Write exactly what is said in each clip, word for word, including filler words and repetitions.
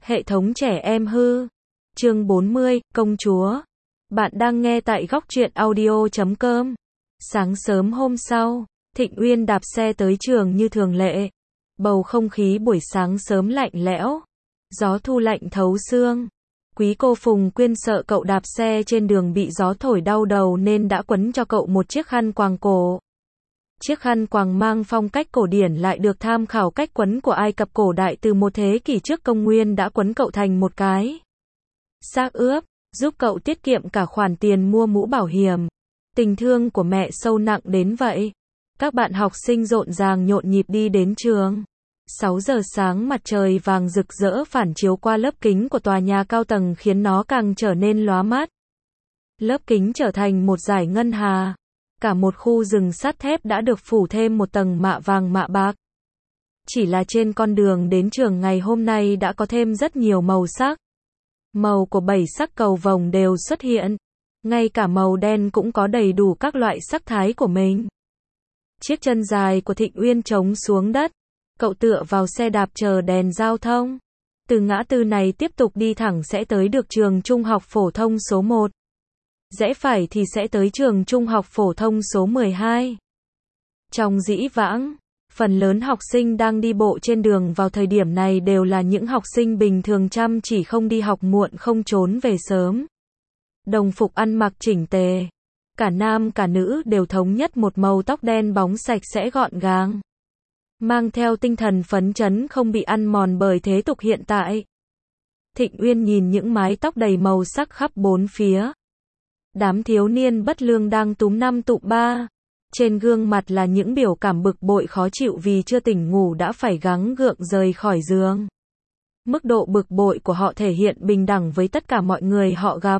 Hệ thống trẻ em hư. Chương bốn mươi, Công chúa. Bạn đang nghe tại góc truyện audio chấm com. Sáng sớm hôm sau, Thịnh Uyên đạp xe tới trường như thường lệ. Bầu không khí buổi sáng sớm lạnh lẽo. Gió thu lạnh thấu xương. Quý cô Phùng Quyên sợ cậu đạp xe trên đường bị gió thổi đau đầu nên đã quấn cho cậu một chiếc khăn quàng cổ. Chiếc khăn quàng mang phong cách cổ điển lại được tham khảo cách quấn của Ai Cập cổ đại từ một thế kỷ trước công nguyên đã quấn cậu thành một cái xác ướp, giúp cậu tiết kiệm cả khoản tiền mua mũ bảo hiểm. Tình thương của mẹ sâu nặng đến vậy. Các bạn học sinh rộn ràng nhộn nhịp đi đến trường. sáu giờ sáng mặt trời vàng rực rỡ phản chiếu qua lớp kính của tòa nhà cao tầng khiến nó càng trở nên lóa mắt. Lớp kính trở thành một dải ngân hà. Cả một khu rừng sắt thép đã được phủ thêm một tầng mạ vàng mạ bạc. Chỉ là trên con đường đến trường ngày hôm nay đã có thêm rất nhiều màu sắc. Màu của bảy sắc cầu vồng đều xuất hiện. Ngay cả màu đen cũng có đầy đủ các loại sắc thái của mình. Chiếc chân dài của Thịnh Uyên trống xuống đất. Cậu tựa vào xe đạp chờ đèn giao thông. Từ ngã tư này tiếp tục đi thẳng sẽ tới được trường trung học phổ thông số một. Rẽ phải thì sẽ tới trường trung học phổ thông số mười hai. Trong dĩ vãng, phần lớn học sinh đang đi bộ trên đường vào thời điểm này đều là những học sinh bình thường chăm chỉ không đi học muộn không trốn về sớm. Đồng phục ăn mặc chỉnh tề. Cả nam cả nữ đều thống nhất một màu tóc đen bóng sạch sẽ gọn gàng. Mang theo tinh thần phấn chấn không bị ăn mòn bởi thế tục hiện tại. Thịnh Uyên nhìn những mái tóc đầy màu sắc khắp bốn phía. Đám thiếu niên bất lương đang túm năm tụm ba. Trên gương mặt là những biểu cảm bực bội khó chịu vì chưa tỉnh ngủ đã phải gắng gượng rời khỏi giường. Mức độ bực bội của họ thể hiện bình đẳng với tất cả mọi người họ gặp.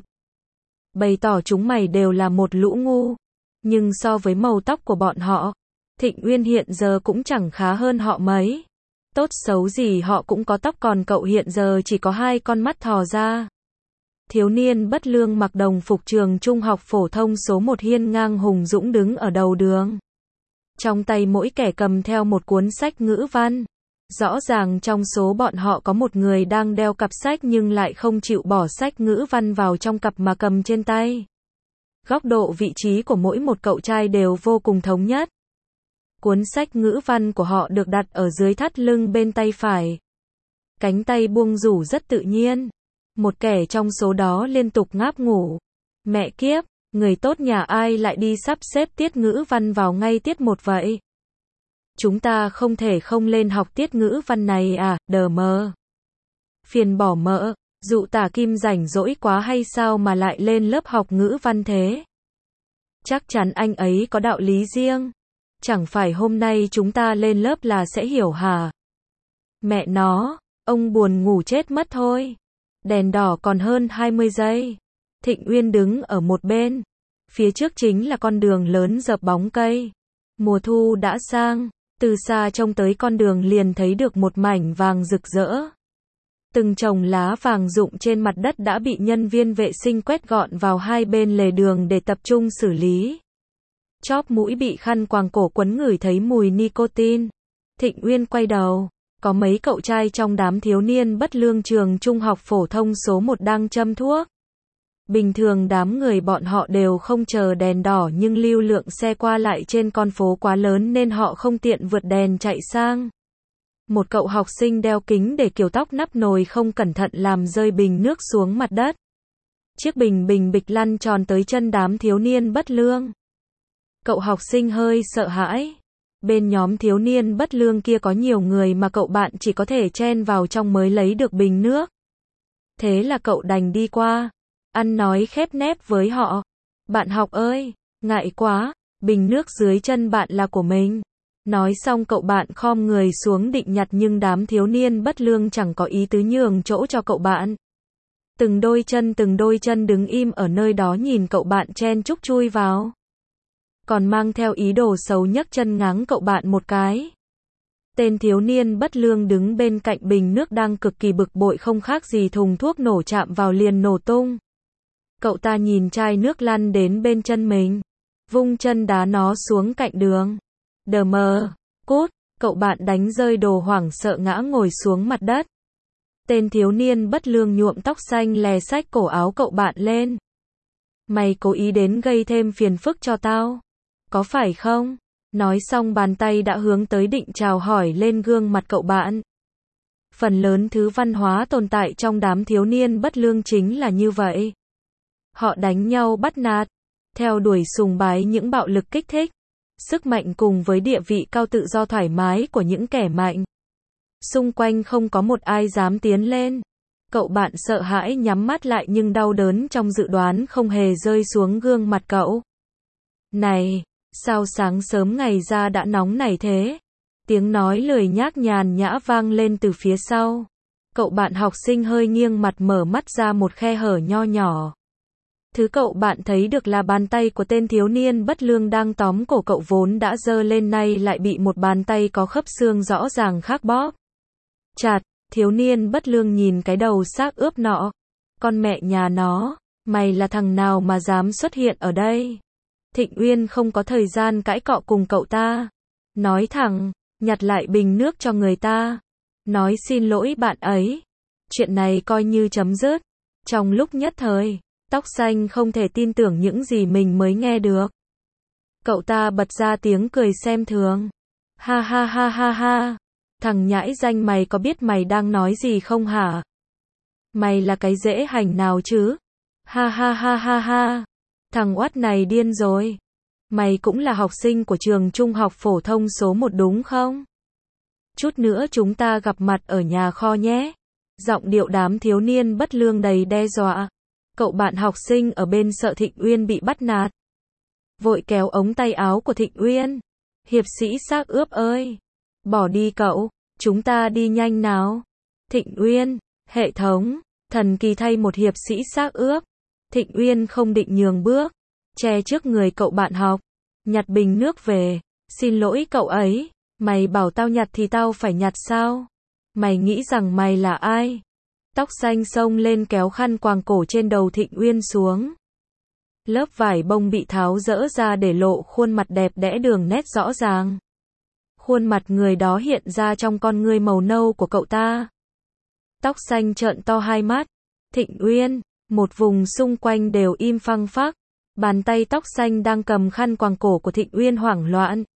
Bày tỏ chúng mày đều là một lũ ngu. Nhưng so với màu tóc của bọn họ, Thịnh Uyên hiện giờ cũng chẳng khá hơn họ mấy. Tốt xấu gì họ cũng có tóc còn cậu hiện giờ chỉ có hai con mắt thò ra. Thiếu niên bất lương mặc đồng phục trường trung học phổ thông số một hiên ngang hùng dũng đứng ở đầu đường. Trong tay mỗi kẻ cầm theo một cuốn sách ngữ văn. Rõ ràng trong số bọn họ có một người đang đeo cặp sách nhưng lại không chịu bỏ sách ngữ văn vào trong cặp mà cầm trên tay. Góc độ vị trí của mỗi một cậu trai đều vô cùng thống nhất. Cuốn sách ngữ văn của họ được đặt ở dưới thắt lưng bên tay phải. Cánh tay buông rủ rất tự nhiên. Một kẻ trong số đó liên tục ngáp ngủ. Mẹ kiếp, người tốt nhà ai lại đi sắp xếp tiết ngữ văn vào ngay tiết một vậy? Chúng ta không thể không lên học tiết ngữ văn này à, đờ mờ. Phiền bỏ mỡ, dụ tả Kim rảnh rỗi quá hay sao mà lại lên lớp học ngữ văn thế? Chắc chắn anh ấy có đạo lý riêng. Chẳng phải hôm nay chúng ta lên lớp là sẽ hiểu hả? Mẹ nó, ông buồn ngủ chết mất thôi. Đèn đỏ còn hơn hai mươi giây. Thịnh Uyên đứng ở một bên. Phía trước chính là con đường lớn dợp bóng cây. Mùa thu đã sang. Từ xa trông tới con đường liền thấy được một mảnh vàng rực rỡ. Từng chồng lá vàng rụng trên mặt đất đã bị nhân viên vệ sinh quét gọn vào hai bên lề đường để tập trung xử lý. Chóp mũi bị khăn quàng cổ quấn ngửi thấy mùi nicotine. Thịnh Uyên quay đầu. Có mấy cậu trai trong đám thiếu niên bất lương trường trung học phổ thông số một đang châm thuốc. Bình thường đám người bọn họ đều không chờ đèn đỏ nhưng lưu lượng xe qua lại trên con phố quá lớn nên họ không tiện vượt đèn chạy sang. Một cậu học sinh đeo kính để kiểu tóc nắp nồi không cẩn thận làm rơi bình nước xuống mặt đất. Chiếc bình bình bịch lăn tròn tới chân đám thiếu niên bất lương. Cậu học sinh hơi sợ hãi. Bên nhóm thiếu niên bất lương kia có nhiều người mà cậu bạn chỉ có thể chen vào trong mới lấy được bình nước. Thế là cậu đành đi qua, ăn nói khép nép với họ. Bạn học ơi, ngại quá, bình nước dưới chân bạn là của mình. Nói xong cậu bạn khom người xuống định nhặt nhưng đám thiếu niên bất lương chẳng có ý tứ nhường chỗ cho cậu bạn. Từng đôi chân từng đôi chân đứng im ở nơi đó nhìn cậu bạn chen chúc chui vào. Còn mang theo ý đồ xấu nhấc chân ngáng cậu bạn một cái. Tên thiếu niên bất lương đứng bên cạnh bình nước đang cực kỳ bực bội không khác gì thùng thuốc nổ chạm vào liền nổ tung. Cậu ta nhìn chai nước lăn đến bên chân mình. Vung chân đá nó xuống cạnh đường. Đờ mờ, cút, cậu bạn đánh rơi đồ hoảng sợ ngã ngồi xuống mặt đất. Tên thiếu niên bất lương nhuộm tóc xanh lè xách cổ áo cậu bạn lên. Mày cố ý đến gây thêm phiền phức cho tao, có phải không? Nói xong bàn tay đã hướng tới định chào hỏi lên gương mặt cậu bạn. Phần lớn thứ văn hóa tồn tại trong đám thiếu niên bất lương chính là như vậy. Họ đánh nhau bắt nạt, theo đuổi sùng bái những bạo lực kích thích, sức mạnh cùng với địa vị cao tự do thoải mái của những kẻ mạnh. Xung quanh không có một ai dám tiến lên. Cậu bạn sợ hãi nhắm mắt lại nhưng đau đớn trong dự đoán không hề rơi xuống gương mặt cậu. Này, sao sáng sớm ngày ra đã nóng này thế? Tiếng nói lười nhác nhàn nhã vang lên từ phía sau. Cậu bạn học sinh hơi nghiêng mặt mở mắt ra một khe hở nho nhỏ. Thứ cậu bạn thấy được là bàn tay của tên thiếu niên bất lương đang tóm cổ cậu vốn đã giơ lên nay lại bị một bàn tay có khớp xương rõ ràng khác bóp chặt. Thiếu niên bất lương nhìn cái đầu xác ướp nọ. Con mẹ nhà nó, mày là thằng nào mà dám xuất hiện ở đây? Thịnh Uyên không có thời gian cãi cọ cùng cậu ta. Nói thẳng, nhặt lại bình nước cho người ta. Nói xin lỗi bạn ấy. Chuyện này coi như chấm dứt. Trong lúc nhất thời, tóc xanh không thể tin tưởng những gì mình mới nghe được. Cậu ta bật ra tiếng cười xem thường. Ha ha ha ha ha. Thằng nhãi danh, mày có biết mày đang nói gì không hả? Mày là cái dễ hành nào chứ? Ha ha ha ha ha. Thằng oát này điên rồi. Mày cũng là học sinh của trường trung học phổ thông số một đúng không? Chút nữa chúng ta gặp mặt ở nhà kho nhé. Giọng điệu đám thiếu niên bất lương đầy đe dọa. Cậu bạn học sinh ở bên sợ Thịnh Uyên bị bắt nạt. Vội kéo ống tay áo của Thịnh Uyên. Hiệp sĩ xác ướp ơi! Bỏ đi cậu, chúng ta đi nhanh nào. Thịnh Uyên, hệ thống, thần kỳ thay một hiệp sĩ xác ướp. Thịnh Uyên không định nhường bước, che trước người cậu bạn học. Nhặt bình nước về, xin lỗi cậu ấy, mày bảo tao nhặt thì tao phải nhặt sao? Mày nghĩ rằng mày là ai? Tóc xanh xông lên kéo khăn quàng cổ trên đầu Thịnh Uyên xuống. Lớp vải bông bị tháo rỡ ra để lộ khuôn mặt đẹp đẽ đường nét rõ ràng. Khuôn mặt người đó hiện ra trong con ngươi màu nâu của cậu ta. Tóc xanh trợn to hai mắt. Thịnh Uyên, một vùng xung quanh đều im phăng phắc. Bàn tay tóc xanh đang cầm khăn quàng cổ của Thịnh Uyên hoảng loạn.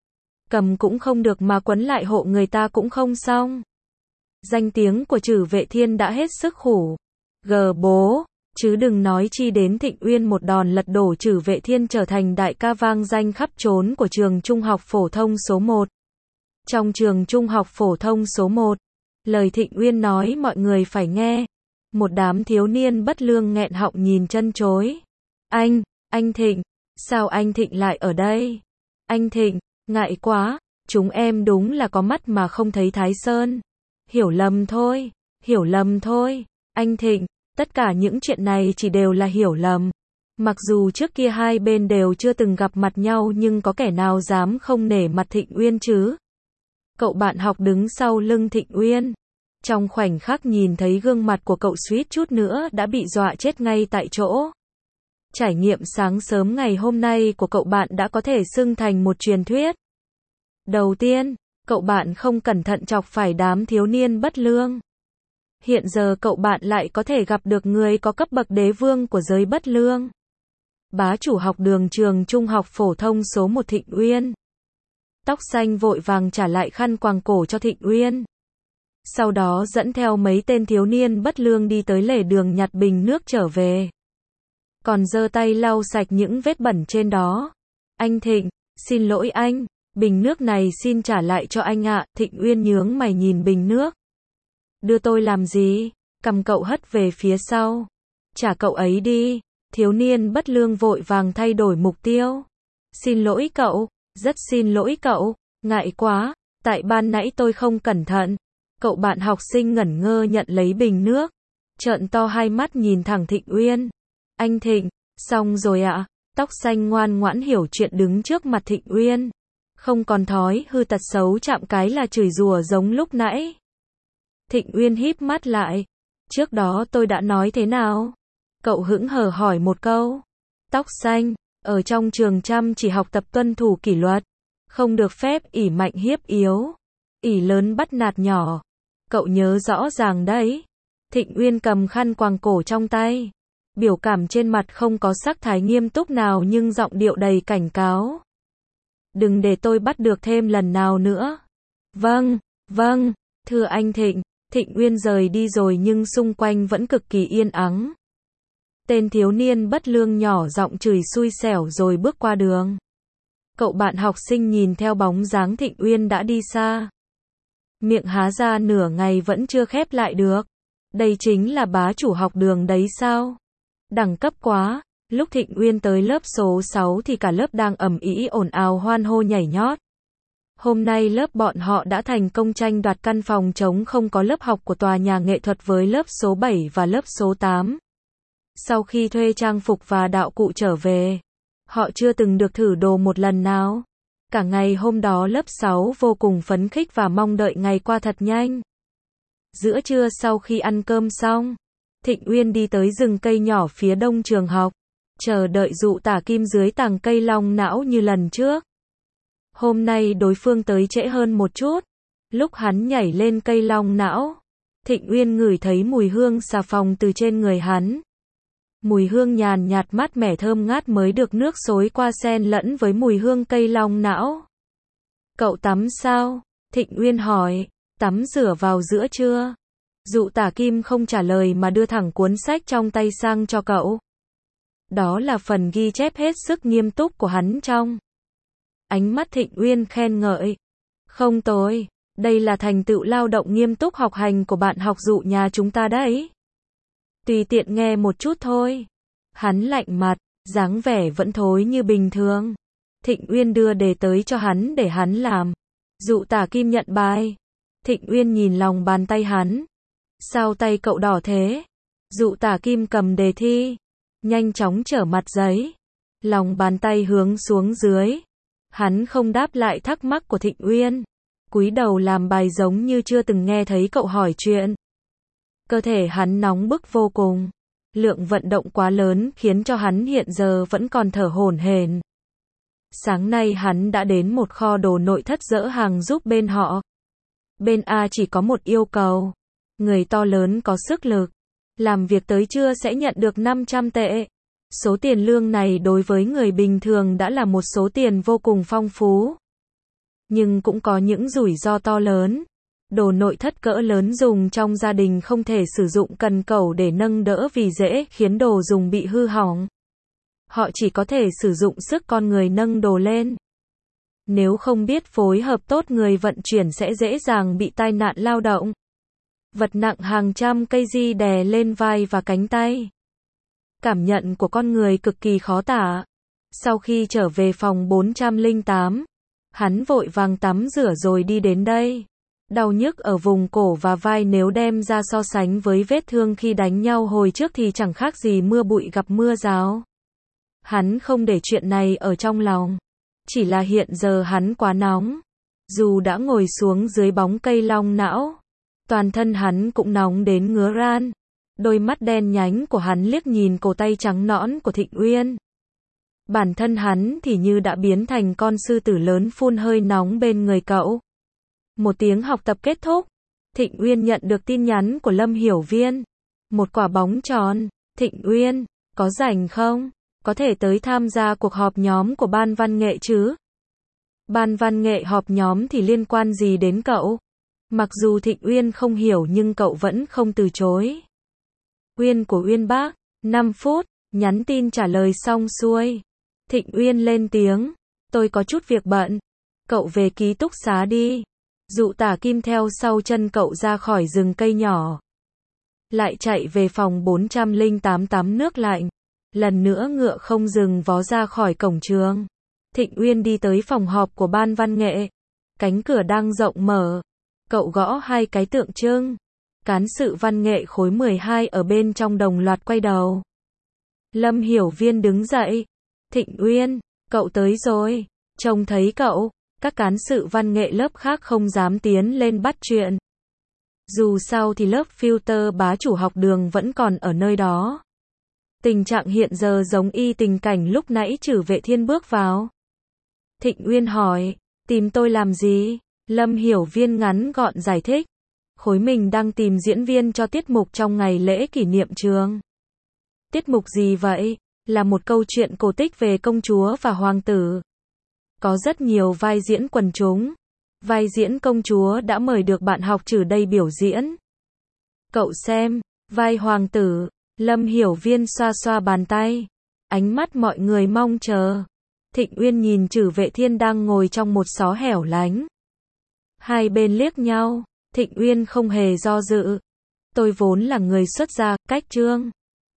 Cầm cũng không được mà quấn lại hộ người ta cũng không xong. Danh tiếng của Trử Vệ Thiên đã hết sức khủ. Gờ bố, chứ đừng nói chi đến Thịnh Uyên một đòn lật đổ Trử Vệ Thiên trở thành đại ca vang danh khắp trốn của trường trung học phổ thông số một. Trong trường trung học phổ thông số một, lời Thịnh Uyên nói mọi người phải nghe. Một đám thiếu niên bất lương nghẹn họng nhìn chân chối. Anh, anh Thịnh, sao anh Thịnh lại ở đây? Anh Thịnh, ngại quá, chúng em đúng là có mắt mà không thấy Thái Sơn. Hiểu lầm thôi, hiểu lầm thôi, anh Thịnh, tất cả những chuyện này chỉ đều là hiểu lầm. Mặc dù trước kia hai bên đều chưa từng gặp mặt nhau nhưng có kẻ nào dám không nể mặt Thịnh Uyên chứ? Cậu bạn học đứng sau lưng Thịnh Uyên. Trong khoảnh khắc nhìn thấy gương mặt của cậu suýt chút nữa đã bị dọa chết ngay tại chỗ. Trải nghiệm sáng sớm ngày hôm nay của cậu bạn đã có thể xưng thành một truyền thuyết. Đầu tiên, cậu bạn không cẩn thận chọc phải đám thiếu niên bất lương. Hiện giờ cậu bạn lại có thể gặp được người có cấp bậc đế vương của giới bất lương. Bá chủ học đường trường trung học phổ thông số một Thịnh Uyên. Tóc xanh vội vàng trả lại khăn quàng cổ cho Thịnh Uyên. Sau đó dẫn theo mấy tên thiếu niên bất lương đi tới lề đường nhặt bình nước trở về. Còn giơ tay lau sạch những vết bẩn trên đó. Anh Thịnh, xin lỗi anh, bình nước này xin trả lại cho anh ạ. Thịnh Uyên nhướng mày nhìn bình nước. Đưa tôi làm gì? Cầm cậu hất về phía sau. Trả cậu ấy đi. Thiếu niên bất lương vội vàng thay đổi mục tiêu. Xin lỗi cậu, rất xin lỗi cậu, ngại quá, tại ban nãy tôi không cẩn thận. Cậu bạn học sinh ngẩn ngơ nhận lấy bình nước. Trợn to hai mắt nhìn thẳng Thịnh Uyên. Anh Thịnh, xong rồi ạ. À? Tóc xanh ngoan ngoãn hiểu chuyện đứng trước mặt Thịnh Uyên. Không còn thói hư tật xấu chạm cái là chửi rủa giống lúc nãy. Thịnh Uyên híp mắt lại. Trước đó tôi đã nói thế nào? Cậu hững hờ hỏi một câu. Tóc xanh, ở trong trường chăm chỉ học tập tuân thủ kỷ luật. Không được phép ỷ mạnh hiếp yếu. Ỷ lớn bắt nạt nhỏ. Cậu nhớ rõ ràng đấy. Thịnh Uyên cầm khăn quàng cổ trong tay. Biểu cảm trên mặt không có sắc thái nghiêm túc nào nhưng giọng điệu đầy cảnh cáo. Đừng để tôi bắt được thêm lần nào nữa. Vâng, vâng, thưa anh Thịnh. Thịnh Uyên rời đi rồi nhưng xung quanh vẫn cực kỳ yên ắng. Tên thiếu niên bất lương nhỏ giọng chửi xui xẻo rồi bước qua đường. Cậu bạn học sinh nhìn theo bóng dáng Thịnh Uyên đã đi xa. Miệng há ra nửa ngày vẫn chưa khép lại được. Đây chính là bá chủ học đường đấy sao? Đẳng cấp quá. Lúc Thịnh Uyên tới lớp số sáu thì cả lớp đang ầm ĩ ồn ào hoan hô nhảy nhót. Hôm nay lớp bọn họ đã thành công tranh đoạt căn phòng trống không có lớp học của tòa nhà nghệ thuật với lớp số bảy và lớp số tám. Sau khi thuê trang phục và đạo cụ trở về, họ chưa từng được thử đồ một lần nào. Cả ngày hôm đó lớp sáu vô cùng phấn khích và mong đợi ngày qua thật nhanh. Giữa trưa sau khi ăn cơm xong, Thịnh Uyên đi tới rừng cây nhỏ phía đông trường học, chờ đợi Dụ Tả Kim dưới tàng cây long não như lần trước. Hôm nay đối phương tới trễ hơn một chút. Lúc hắn nhảy lên cây long não, Thịnh Uyên ngửi thấy mùi hương xà phòng từ trên người hắn. Mùi hương nhàn nhạt mát mẻ thơm ngát mới được nước xối qua xen lẫn với mùi hương cây long não. Cậu tắm sao? Thịnh Uyên hỏi. Tắm rửa vào giữa trưa. Dụ Tả Kim không trả lời mà đưa thẳng cuốn sách trong tay sang cho cậu. Đó là phần ghi chép hết sức nghiêm túc của hắn trong. Ánh mắt Thịnh Uyên khen ngợi. Không tồi, đây là thành tựu lao động nghiêm túc học hành của bạn học Dụ nhà chúng ta đấy. Tùy tiện nghe một chút thôi. Hắn lạnh mặt, dáng vẻ vẫn thối như bình thường. Thịnh Uyên đưa đề tới cho hắn để hắn làm. Dụ Tả Kim nhận bài. Thịnh Uyên nhìn lòng bàn tay hắn. Sao tay cậu đỏ thế? Dụ Tả Kim cầm đề thi, nhanh chóng trở mặt giấy. Lòng bàn tay hướng xuống dưới. Hắn không đáp lại thắc mắc của Thịnh Uyên. Cúi đầu làm bài giống như chưa từng nghe thấy cậu hỏi chuyện. Cơ thể hắn nóng bức vô cùng. Lượng vận động quá lớn khiến cho hắn hiện giờ vẫn còn thở hổn hển. Sáng nay hắn đã đến một kho đồ nội thất dỡ hàng giúp bên họ. Bên A chỉ có một yêu cầu. Người to lớn có sức lực. Làm việc tới trưa sẽ nhận được năm trăm tệ. Số tiền lương này đối với người bình thường đã là một số tiền vô cùng phong phú. Nhưng cũng có những rủi ro to lớn. Đồ nội thất cỡ lớn dùng trong gia đình không thể sử dụng cần cẩu để nâng đỡ vì dễ khiến đồ dùng bị hư hỏng. Họ chỉ có thể sử dụng sức con người nâng đồ lên. Nếu không biết phối hợp tốt người vận chuyển sẽ dễ dàng bị tai nạn lao động. Vật nặng hàng trăm cây di đè lên vai và cánh tay. Cảm nhận của con người cực kỳ khó tả. Sau khi trở về phòng bốn trăm lẻ tám, hắn vội vàng tắm rửa rồi đi đến đây. Đau nhức ở vùng cổ và vai nếu đem ra so sánh với vết thương khi đánh nhau hồi trước thì chẳng khác gì mưa bụi gặp mưa rào. Hắn không để chuyện này ở trong lòng. Chỉ là hiện giờ hắn quá nóng. Dù đã ngồi xuống dưới bóng cây long não, toàn thân hắn cũng nóng đến ngứa ran. Đôi mắt đen nhánh của hắn liếc nhìn cổ tay trắng nõn của Thịnh Uyên. Bản thân hắn thì như đã biến thành con sư tử lớn phun hơi nóng bên người cậu. Một tiếng học tập kết thúc, Thịnh Uyên nhận được tin nhắn của Lâm Hiểu Viên. Một quả bóng tròn. Thịnh Uyên, có rảnh không? Có thể tới tham gia cuộc họp nhóm của ban văn nghệ chứ? Ban văn nghệ họp nhóm thì liên quan gì đến cậu? Mặc dù Thịnh Uyên không hiểu nhưng cậu vẫn không từ chối. Uyên của Uyên bác, năm phút, nhắn tin trả lời xong xuôi. Thịnh Uyên lên tiếng, tôi có chút việc bận. Cậu về ký túc xá đi. Dụ Tả Kim theo sau chân cậu ra khỏi rừng cây nhỏ. Lại chạy về phòng bốn trăm lẻ tám tắm nước lạnh. Lần nữa ngựa không dừng vó ra khỏi cổng trường. Thịnh Uyên đi tới phòng họp của ban văn nghệ. Cánh cửa đang rộng mở. Cậu gõ hai cái tượng trưng. Cán sự văn nghệ khối mười hai ở bên trong đồng loạt quay đầu. Lâm Hiểu Viên đứng dậy. Thịnh Uyên, cậu tới rồi. Trông thấy cậu, các cán sự văn nghệ lớp khác không dám tiến lên bắt chuyện. Dù sao thì lớp filter bá chủ học đường vẫn còn ở nơi đó. Tình trạng hiện giờ giống y tình cảnh lúc nãy Trử Vệ Thiên bước vào. Thịnh Uyên hỏi, tìm tôi làm gì? Lâm Hiểu Viên ngắn gọn giải thích. Khối mình đang tìm diễn viên cho tiết mục trong ngày lễ kỷ niệm trường. Tiết mục gì vậy? Là một câu chuyện cổ tích về công chúa và hoàng tử. Có rất nhiều vai diễn quần chúng. Vai diễn công chúa đã mời được bạn học trừ đây biểu diễn. Cậu xem, vai hoàng tử, Lâm Hiểu Viên xoa xoa bàn tay. Ánh mắt mọi người mong chờ. Thịnh Uyên nhìn Trử Vệ Thiên đang ngồi trong một xó hẻo lánh. Hai bên liếc nhau, Thịnh Uyên không hề do dự. Tôi vốn là người xuất gia, cách chương.